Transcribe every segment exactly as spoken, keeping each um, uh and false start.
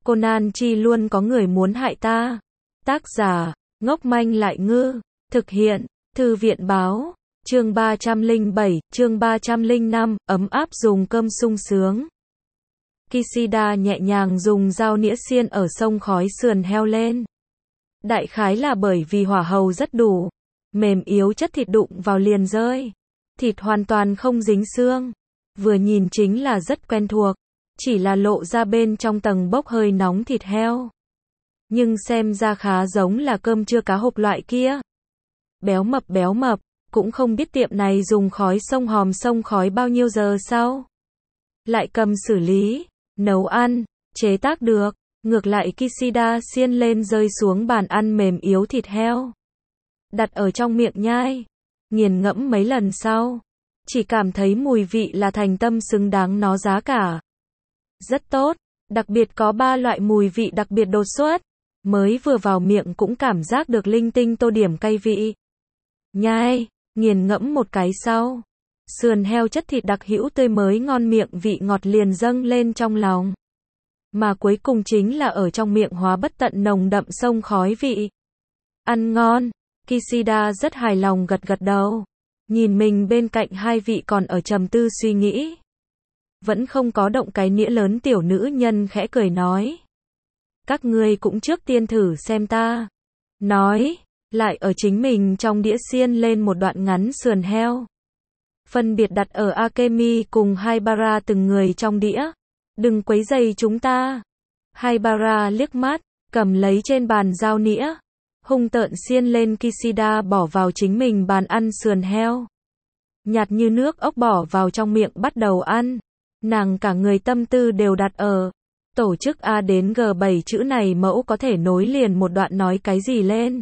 Conan chi luôn có người muốn hại ta. Tác giả, ngốc manh lại ngư. Thực hiện, Thư viện báo. Chương ba trăm lẻ bảy, chương ba trăm lẻ năm, ấm áp dùng cơm sung sướng. Kishida nhẹ nhàng dùng dao nĩa xiên ở sông khói sườn heo lên. Đại khái là bởi vì hỏa hầu rất đủ, mềm yếu chất thịt đụng vào liền rơi. Thịt hoàn toàn không dính xương. Vừa nhìn chính là rất quen thuộc, chỉ là lộ ra bên trong tầng bốc hơi nóng thịt heo. Nhưng xem ra khá giống là cơm trưa cá hộp loại kia. Béo mập béo mập, cũng không biết tiệm này dùng khói sông hòm sông khói bao nhiêu giờ sau. Lại cầm xử lý, nấu ăn, chế tác được. Ngược lại Kishida xiên lên rơi xuống bàn ăn mềm yếu thịt heo. Đặt ở trong miệng nhai, nghiền ngẫm mấy lần sau. Chỉ cảm thấy mùi vị là thành tâm xứng đáng nó giá cả. Rất tốt, đặc biệt có ba loại mùi vị đặc biệt đột xuất. Mới vừa vào miệng cũng cảm giác được linh tinh tô điểm cay vị. Nhai, nghiền ngẫm một cái sau. Sườn heo chất thịt đặc hữu tươi mới ngon miệng vị ngọt liền dâng lên trong lòng. Mà cuối cùng chính là ở trong miệng hóa bất tận nồng đậm sông khói vị. Ăn ngon, Kishida rất hài lòng gật gật đầu. Nhìn mình bên cạnh hai vị còn ở trầm tư suy nghĩ. Vẫn không có động cái nĩa lớn tiểu nữ nhân khẽ cười nói. Các ngươi cũng trước tiên thử xem ta. Nói, lại ở chính mình trong đĩa xiên lên một đoạn ngắn sườn heo. Phân biệt đặt ở Akemi cùng Haibara từng người trong đĩa. Đừng quấy rầy chúng ta. Haibara liếc mắt, cầm lấy trên bàn dao nĩa. Hung tợn xiên lên Kishida bỏ vào chính mình bàn ăn sườn heo. Nhạt như nước ốc bỏ vào trong miệng bắt đầu ăn. Nàng cả người tâm tư đều đặt ở tổ chức A đến G bảy chữ này mẫu có thể nối liền một đoạn nói cái gì lên.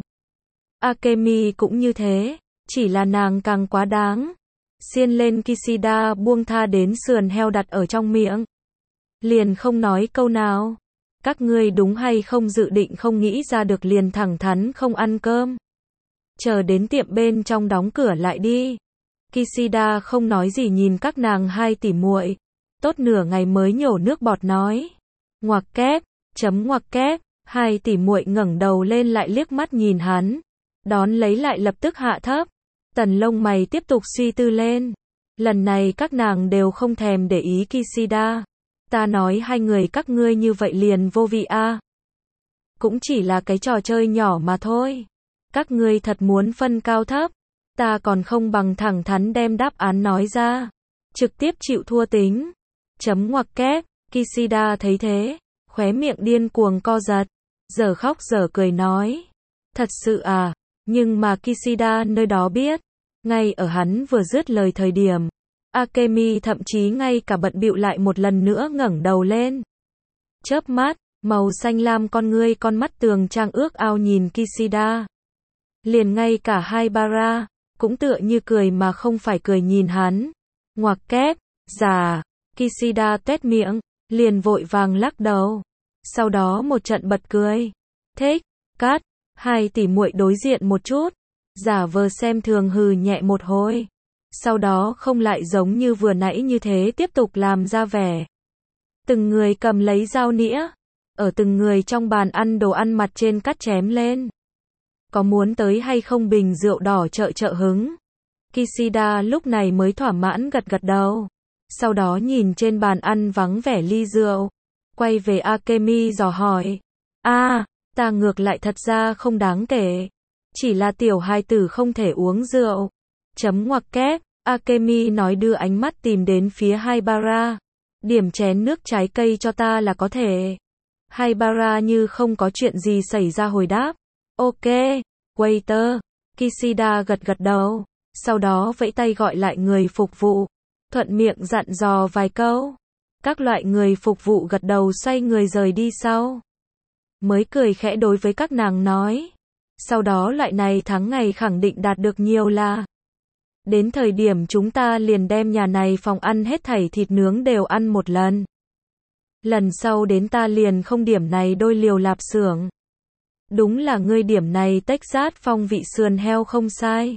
Akemi cũng như thế, chỉ là nàng càng quá đáng. Xiên lên Kishida buông tha đến sườn heo đặt ở trong miệng. Liền không nói câu nào. Các ngươi đúng hay không dự định không nghĩ ra được liền thẳng thắn không ăn cơm. Chờ đến tiệm bên trong đóng cửa lại đi. Kishida không nói gì nhìn các nàng hai tỉ muội. Tốt nửa ngày mới nhổ nước bọt nói. Ngoặc kép, chấm ngoặc kép, hai tỉ muội ngẩng đầu lên lại liếc mắt nhìn hắn. Đón lấy lại lập tức hạ thấp. Tần lông mày tiếp tục suy tư lên. Lần này các nàng đều không thèm để ý Kishida. Ta nói hai người các ngươi như vậy liền vô vị a. À. Cũng chỉ là cái trò chơi nhỏ mà thôi. Các ngươi thật muốn phân cao thấp. Ta còn không bằng thẳng thắn đem đáp án nói ra. Trực tiếp chịu thua tính. Chấm ngoặc kép, Kishida thấy thế. Khóe miệng điên cuồng co giật. Giờ khóc giờ cười nói. Thật sự à, nhưng mà Kishida nơi đó biết. Ngay ở hắn vừa dứt lời thời điểm. Akemi thậm chí ngay cả bận bịu lại một lần nữa ngẩng đầu lên. Chớp mắt, màu xanh lam con ngươi con mắt tường trang ước ao nhìn Kishida. Liền ngay cả Haibara, cũng tựa như cười mà không phải cười nhìn hắn. Ngoặc kép, già, Kishida tuét miệng, liền vội vàng lắc đầu. Sau đó một trận bật cười. Thích, cắt, hai tỷ muội đối diện một chút. Giả vờ xem thường hừ nhẹ một hồi. Sau đó không lại giống như vừa nãy như thế tiếp tục làm ra vẻ. Từng người cầm lấy dao nĩa. Ở từng người trong bàn ăn đồ ăn mặt trên cắt chém lên. Có muốn tới hay không bình rượu đỏ trợ trợ hứng. Kishida lúc này mới thỏa mãn gật gật đầu. Sau đó nhìn trên bàn ăn vắng vẻ ly rượu. Quay về Akemi dò hỏi. A, à, ta ngược lại thật ra không đáng kể. Chỉ là tiểu hài tử không thể uống rượu. Chấm ngoặc kép, Akemi nói đưa ánh mắt tìm đến phía Haibara. Điểm chén nước trái cây cho ta là có thể. Haibara như không có chuyện gì xảy ra hồi đáp. Ok, waiter. Kishida gật gật đầu. Sau đó vẫy tay gọi lại người phục vụ. Thuận miệng dặn dò vài câu. Các loại người phục vụ gật đầu xoay người rời đi sau. Mới cười khẽ đối với các nàng nói. Sau đó loại này tháng ngày khẳng định đạt được nhiều là. Đến thời điểm chúng ta liền đem nhà này phòng ăn hết thảy thịt nướng đều ăn một lần. Lần sau đến ta liền không điểm này đôi liều lạp xưởng. Đúng là ngươi điểm này Texas phong vị sườn heo không sai.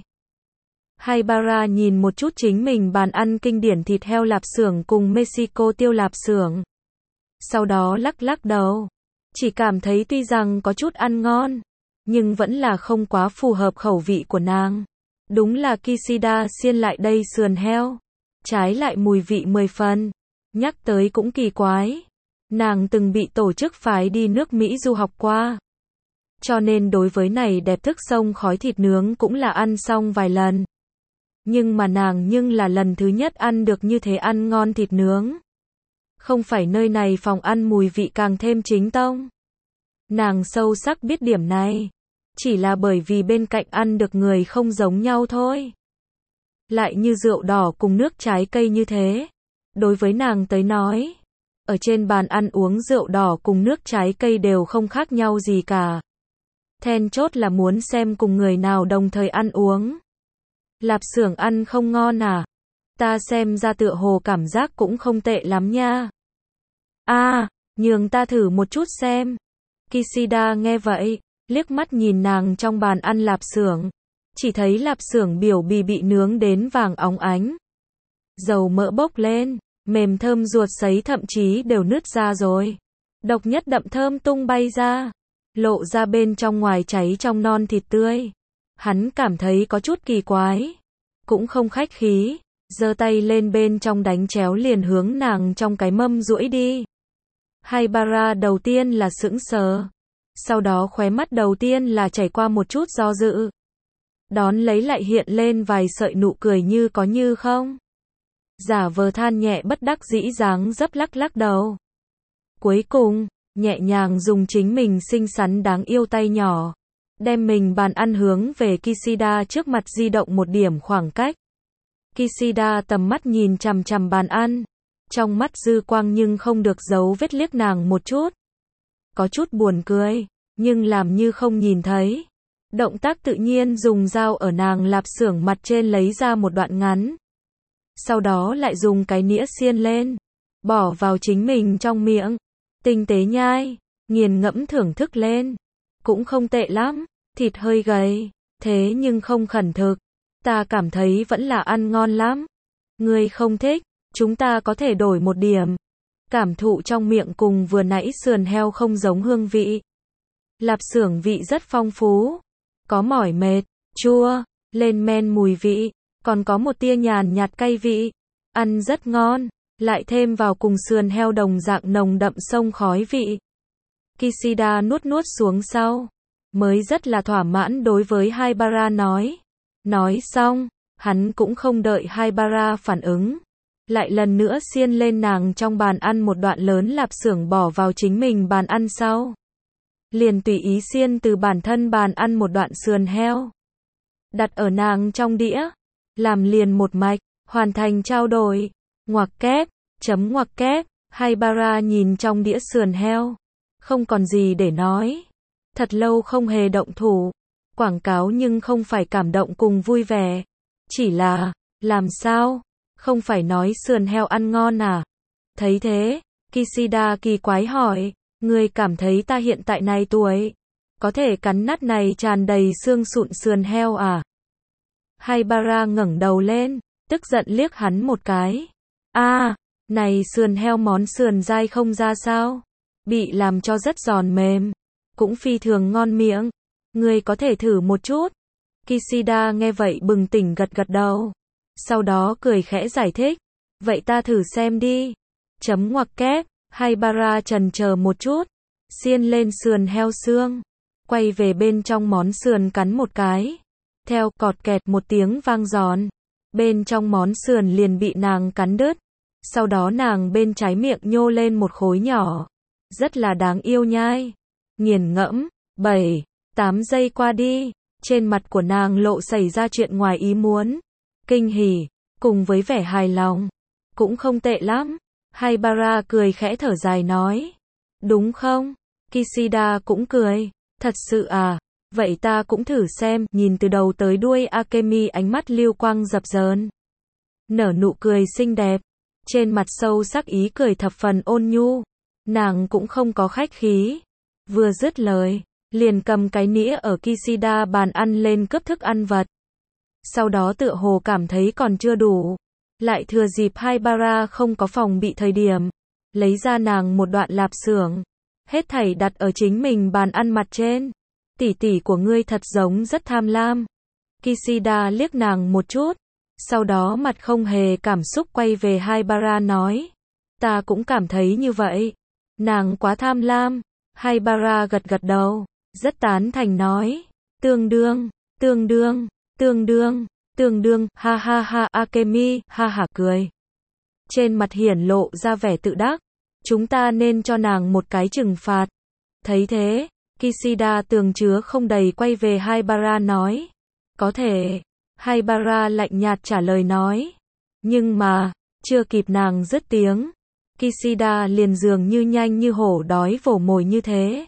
Haibara nhìn một chút chính mình bàn ăn kinh điển thịt heo lạp xưởng cùng Mexico tiêu lạp xưởng. Sau đó lắc lắc đầu. Chỉ cảm thấy tuy rằng có chút ăn ngon, nhưng vẫn là không quá phù hợp khẩu vị của nàng. Đúng là Kishida xiên lại đây sườn heo, trái lại mùi vị mười phần. Nhắc tới cũng kỳ quái, nàng từng bị tổ chức phái đi nước Mỹ du học qua, cho nên đối với này đẹp thức sông khói thịt nướng cũng là ăn xong vài lần. Nhưng mà nàng nhưng là lần thứ nhất ăn được như thế ăn ngon thịt nướng. Không phải nơi này phòng ăn mùi vị càng thêm chính tông. Nàng sâu sắc biết điểm này, chỉ là bởi vì bên cạnh ăn được người không giống nhau thôi. Lại như rượu đỏ cùng nước trái cây như thế. Đối với nàng tới nói, ở trên bàn ăn uống rượu đỏ cùng nước trái cây đều không khác nhau gì cả. Then chốt là muốn xem cùng người nào đồng thời ăn uống. Lạp xưởng ăn không ngon à? Ta xem ra tựa hồ cảm giác cũng không tệ lắm nha. À, nhường ta thử một chút xem. Kishida nghe vậy, liếc mắt nhìn nàng trong bàn ăn lạp xưởng, chỉ thấy lạp xưởng biểu bì bị nướng đến vàng óng ánh. Dầu mỡ bốc lên, mềm thơm ruột sấy thậm chí đều nứt ra rồi. Độc nhất đậm thơm tung bay ra, lộ ra bên trong ngoài cháy trong non thịt tươi. Hắn cảm thấy có chút kỳ quái, cũng không khách khí, giơ tay lên bên trong đánh chéo liền hướng nàng trong cái mâm duỗi đi. Haibara đầu tiên là sững sờ, sau đó khóe mắt đầu tiên là chảy qua một chút do dự. Đón lấy lại hiện lên vài sợi nụ cười như có như không. Giả vờ than nhẹ bất đắc dĩ dáng dấp lắc lắc đầu. Cuối cùng, nhẹ nhàng dùng chính mình xinh xắn đáng yêu tay nhỏ, đem mình bàn ăn hướng về Kishida trước mặt di động một điểm khoảng cách. Kishida tầm mắt nhìn chằm chằm bàn ăn, trong mắt dư quang nhưng không được giấu vết liếc nàng một chút. Có chút buồn cười, nhưng làm như không nhìn thấy. Động tác tự nhiên dùng dao ở nàng lạp xưởng mặt trên lấy ra một đoạn ngắn. Sau đó lại dùng cái nĩa xiên lên, bỏ vào chính mình trong miệng. Tinh tế nhai, nghiền ngẫm thưởng thức lên. Cũng không tệ lắm, thịt hơi gầy, thế nhưng không khẩn thực. Ta cảm thấy vẫn là ăn ngon lắm. Ngươi không thích, chúng ta có thể đổi một điểm. Cảm thụ trong miệng cùng vừa nãy sườn heo không giống hương vị. Lạp xưởng vị rất phong phú, có mỏi mệt, chua, lên men mùi vị, còn có một tia nhàn nhạt cay vị. Ăn rất ngon, lại thêm vào cùng sườn heo đồng dạng nồng đậm sông khói vị. Kishida nuốt nuốt xuống sau, mới rất là thỏa mãn đối với Haibara nói. Nói xong, hắn cũng không đợi Haibara phản ứng, lại lần nữa xiên lên nàng trong bàn ăn một đoạn lớn lạp xưởng bỏ vào chính mình bàn ăn sau. Liền tùy ý xiên từ bản thân bàn ăn một đoạn sườn heo, đặt ở nàng trong đĩa, làm liền một mạch, hoàn thành trao đổi. Ngoặc kép, chấm ngoặc kép, Haibara nhìn trong đĩa sườn heo, không còn gì để nói. Thật lâu không hề động thủ, quảng cáo nhưng không phải cảm động cùng vui vẻ, chỉ là, làm sao, không phải nói sườn heo ăn ngon à? Thấy thế, Kishida kỳ quái hỏi, ngươi cảm thấy ta hiện tại này tuổi, có thể cắn nát này tràn đầy xương sụn sườn heo à? Haibara ngẩng đầu lên, tức giận liếc hắn một cái. A, à, này sườn heo món sườn dai không ra sao? Bị làm cho rất giòn mềm, cũng phi thường ngon miệng. Ngươi có thể thử một chút. Kishida nghe vậy bừng tỉnh gật gật đầu. Sau đó cười khẽ giải thích. Vậy ta thử xem đi. Chấm ngoặc kép, Haibara chần chờ một chút. Xiên lên sườn heo xương. Quay về bên trong món sườn cắn một cái. Theo cọt kẹt một tiếng vang giòn. Bên trong món sườn liền bị nàng cắn đứt. Sau đó nàng bên trái miệng nhô lên một khối nhỏ. Rất là đáng yêu nhai. Nghiền ngẫm, bảy, tám giây qua đi. Trên mặt của nàng lộ xảy ra chuyện ngoài ý muốn. Kinh hỉ, cùng với vẻ hài lòng. Cũng không tệ lắm. Haibara cười khẽ thở dài nói. Đúng không? Kishida cũng cười. Thật sự à? Vậy ta cũng thử xem. Nhìn từ đầu tới đuôi Akemi ánh mắt lưu quang dập dờn. Nở nụ cười xinh đẹp. Trên mặt sâu sắc ý cười thập phần ôn nhu. Nàng cũng không có khách khí. Vừa dứt lời, liền cầm cái nĩa ở Kishida bàn ăn lên cướp thức ăn vật. Sau đó tựa hồ cảm thấy còn chưa đủ. Lại thừa dịp Haibara không có phòng bị thời điểm. Lấy ra nàng một đoạn lạp xưởng. hết thảy đặt ở chính mình bàn ăn mặt trên. Tỷ tỷ của ngươi thật giống rất tham lam. Kishida liếc nàng một chút, sau đó mặt không hề cảm xúc quay về Haibara nói. Ta cũng cảm thấy như vậy. Nàng quá tham lam. Haibara gật gật đầu, rất tán thành nói. Tương đương, tương đương, tương đương, tương đương, ha ha ha, Akemi, ha ha cười. Trên mặt hiển lộ ra vẻ tự đắc. Chúng ta nên cho nàng một cái trừng phạt. Thấy thế, Kishida tường chứa không đầy quay về Haibara nói. Có thể. Haibara lạnh nhạt trả lời nói. Nhưng mà, chưa kịp nàng dứt tiếng, Kishida liền dường như nhanh như hổ đói vồ mồi như thế.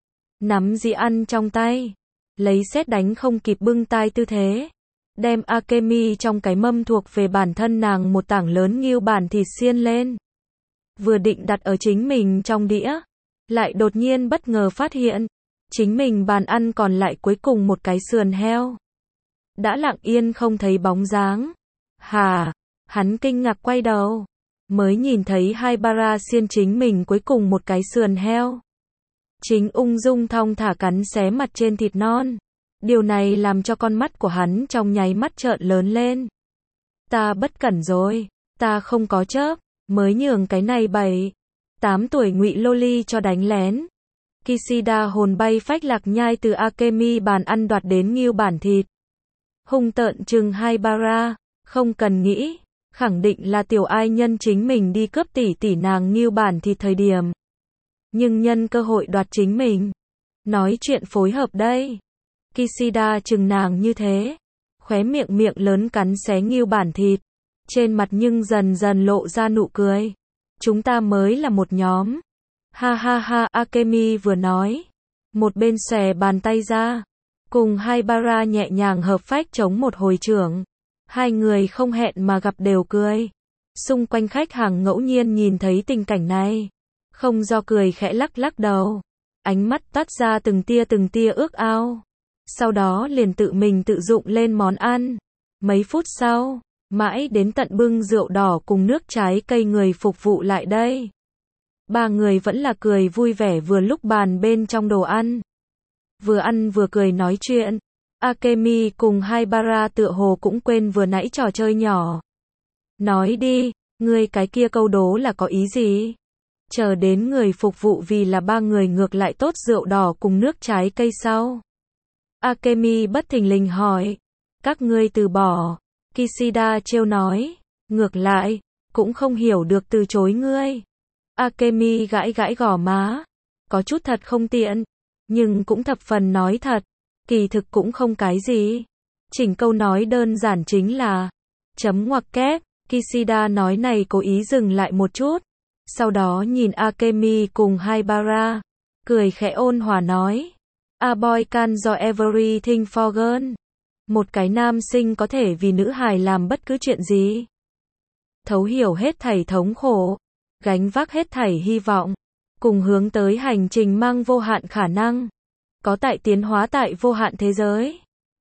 Nắm dĩa ăn trong tay, lấy sét đánh không kịp bưng tai tư thế, đem Akemi trong cái mâm thuộc về bản thân nàng một tảng lớn nghêu bản thịt xiên lên. Vừa định đặt ở chính mình trong đĩa, lại đột nhiên bất ngờ phát hiện, chính mình bàn ăn còn lại cuối cùng một cái sườn heo. Đã lặng yên không thấy bóng dáng. Hả? Hắn kinh ngạc quay đầu, mới nhìn thấy Haibara xiên chính mình cuối cùng một cái sườn heo. Chính ung dung thong thả cắn xé mặt trên thịt non. Điều này làm cho con mắt của hắn trong nháy mắt trợn lớn lên. Ta bất cẩn rồi, ta không có chớp, mới nhường cái này bảy, tám tuổi ngụy loli cho đánh lén. Kishida hồn bay phách lạc nhai từ Akemi bàn ăn đoạt đến nghêu bản thịt. Hung tợn trừng Haibara, không cần nghĩ, khẳng định là tiểu ai nhân chính mình đi cướp tỷ tỷ nàng nghêu bản thịt thời điểm. Nhưng nhân cơ hội đoạt chính mình. Nói chuyện phối hợp đây. Kishida trừng nàng như thế, khóe miệng miệng lớn cắn xé nghêu bản thịt, trên mặt nhưng dần dần lộ ra nụ cười. Chúng ta mới là một nhóm. Ha ha ha, Akemi vừa nói, một bên xòe bàn tay ra, cùng Haibara nhẹ nhàng hợp phách chống một hồi trưởng. Hai người không hẹn mà gặp đều cười. Xung quanh khách hàng ngẫu nhiên nhìn thấy tình cảnh này, không do cười khẽ lắc lắc đầu, ánh mắt toát ra từng tia từng tia ước ao. Sau đó liền tự mình tự dụng lên món ăn. Mấy phút sau, mãi đến tận bưng rượu đỏ cùng nước trái cây người phục vụ lại đây. Ba người vẫn là cười vui vẻ vừa lúc bàn bên trong đồ ăn. Vừa ăn vừa cười nói chuyện. Akemi cùng Haibara tựa hồ cũng quên vừa nãy trò chơi nhỏ. Nói đi, ngươi cái kia câu đố là có ý gì? Chờ đến người phục vụ vì là ba người ngược lại tốt rượu đỏ cùng nước trái cây sau. Akemi bất thình lình hỏi. Các ngươi từ bỏ. Kishida trêu nói. Ngược lại, cũng không hiểu được từ chối ngươi. Akemi gãi gãi gò má. Có chút thật không tiện, nhưng cũng thập phần nói thật. Kỳ thực cũng không cái gì. Chỉnh câu nói đơn giản chính là chấm ngoặc kép. Kishida nói này cố ý dừng lại một chút. Sau đó nhìn Akemi cùng Haibara, cười khẽ ôn hòa nói. A boy can do everything for girl. Một cái nam sinh có thể vì nữ hài làm bất cứ chuyện gì. Thấu hiểu hết thảy thống khổ, gánh vác hết thảy hy vọng, cùng hướng tới hành trình mang vô hạn khả năng. Có tại tiến hóa tại vô hạn thế giới.